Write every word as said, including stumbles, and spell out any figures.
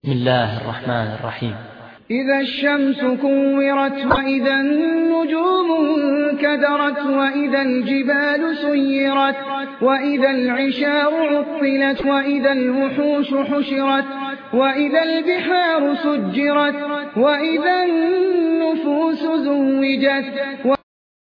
بسم الله الرحمن الرحيم. إذا الشمس كورت وإذا النجوم انكدرت وإذا الجبال سيرت وإذا العشار عطلت وإذا الوحوش حشرت وإذا البحار سجرت وإذا النفوس زوجت